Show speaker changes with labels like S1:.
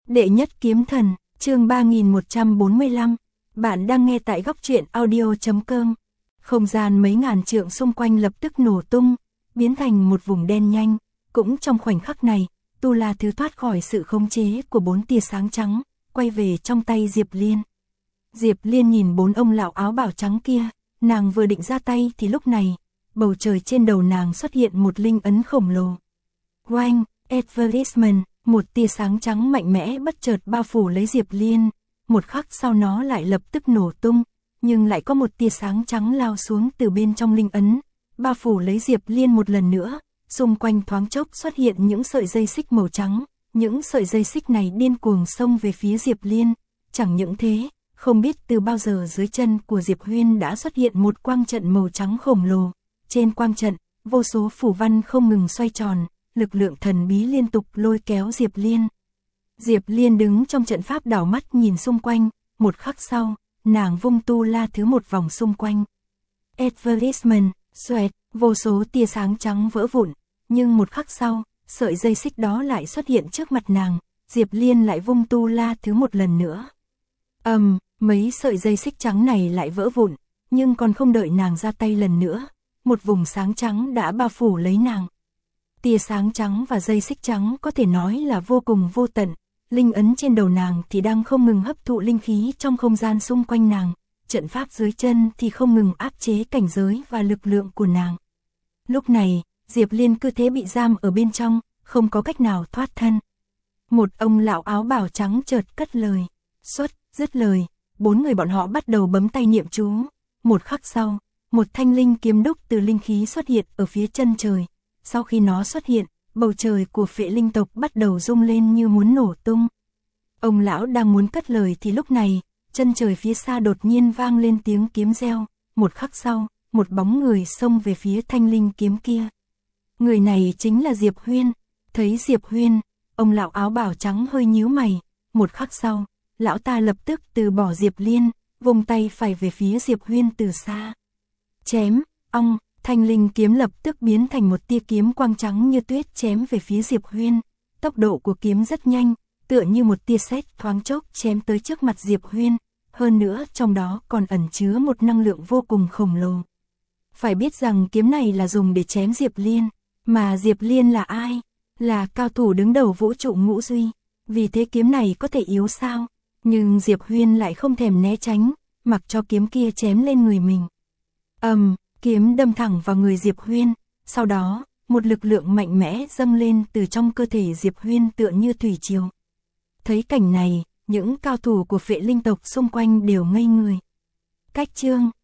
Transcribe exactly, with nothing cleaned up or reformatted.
S1: Đệ nhất kiếm thần, chương ba nghìn một trăm bốn mươi lăm. Bạn đang nghe tại góc truyện audio chấm com. Không gian mấy ngàn trượng xung quanh lập tức nổ tung, biến thành một vùng đen nhanh. Cũng trong khoảnh khắc này, Tu La Thứ thoát khỏi sự khống chế của bốn tia sáng trắng, quay về trong tay Diệp Liên. Diệp Liên nhìn bốn ông lão áo bào trắng kia, nàng vừa định ra tay thì lúc này, bầu trời trên đầu nàng xuất hiện một linh ấn khổng lồ. Oanh, Advertisement, một tia sáng trắng mạnh mẽ bất chợt bao phủ lấy Diệp Liên, một khắc sau nó lại lập tức nổ tung, nhưng lại có một tia sáng trắng lao xuống từ bên trong linh ấn, bao phủ lấy Diệp Liên một lần nữa, xung quanh thoáng chốc xuất hiện những sợi dây xích màu trắng, những sợi dây xích này điên cuồng xông về phía Diệp Liên, chẳng những thế, không biết từ bao giờ dưới chân của Diệp Huyên đã xuất hiện một quang trận màu trắng khổng lồ, trên quang trận, vô số phù văn không ngừng xoay tròn. Lực lượng thần bí liên tục lôi kéo Diệp Liên. Diệp Liên đứng trong trận pháp đảo mắt nhìn xung quanh, một khắc sau, nàng vung Tu La Thứ một vòng xung quanh. Advertisement, xoẹt, vô số tia sáng trắng vỡ vụn, nhưng một khắc sau, sợi dây xích đó lại xuất hiện trước mặt nàng, Diệp Liên lại vung Tu La Thứ một lần nữa. Ầm, um, mấy sợi dây xích trắng này lại vỡ vụn, nhưng còn không đợi nàng ra tay lần nữa, một vùng sáng trắng đã bao phủ lấy nàng. Tia sáng trắng và dây xích trắng có thể nói là vô cùng vô tận, linh ấn trên đầu nàng thì đang không ngừng hấp thụ linh khí trong không gian xung quanh nàng, trận pháp dưới chân thì không ngừng áp chế cảnh giới và lực lượng của nàng. Lúc này, Diệp Liên cứ thế bị giam ở bên trong, không có cách nào thoát thân. Một ông lão áo bào trắng chợt cất lời, xuất, dứt lời, bốn người bọn họ bắt đầu bấm tay niệm chú, một khắc sau, một thanh linh kiếm đúc từ linh khí xuất hiện ở phía chân trời. Sau khi nó xuất hiện, bầu trời của Phệ Linh tộc bắt đầu rung lên như muốn nổ tung. Ông lão đang muốn cất lời thì lúc này, chân trời phía xa đột nhiên vang lên tiếng kiếm reo, một khắc sau, một bóng người xông về phía thanh linh kiếm kia. Người này chính là Diệp Huyên. Thấy Diệp Huyên, ông lão áo bào trắng hơi nhíu mày, một khắc sau, lão ta lập tức từ bỏ Diệp Liên, vùng tay phải về phía Diệp Huyên từ xa. Chém, ong. Thanh linh kiếm lập tức biến thành một tia kiếm quang trắng như tuyết chém về phía Diệp Huyên. Tốc độ của kiếm rất nhanh, tựa như một tia sét thoáng chốc chém tới trước mặt Diệp Huyên. Hơn nữa trong đó còn ẩn chứa một năng lượng vô cùng khổng lồ. Phải biết rằng kiếm này là dùng để chém Diệp Liên. Mà Diệp Liên là ai? Là cao thủ đứng đầu vũ trụ ngũ duy. Vì thế kiếm này có thể yếu sao? Nhưng Diệp Huyên lại không thèm né tránh, mặc cho kiếm kia chém lên người mình. Ầm. Um, Kiếm đâm thẳng vào người Diệp Huyên, sau đó, một lực lượng mạnh mẽ dâng lên từ trong cơ thể Diệp Huyên tựa như thủy triều. Thấy cảnh này, những cao thủ của Phệ Linh tộc xung quanh đều ngây người. Cách chương,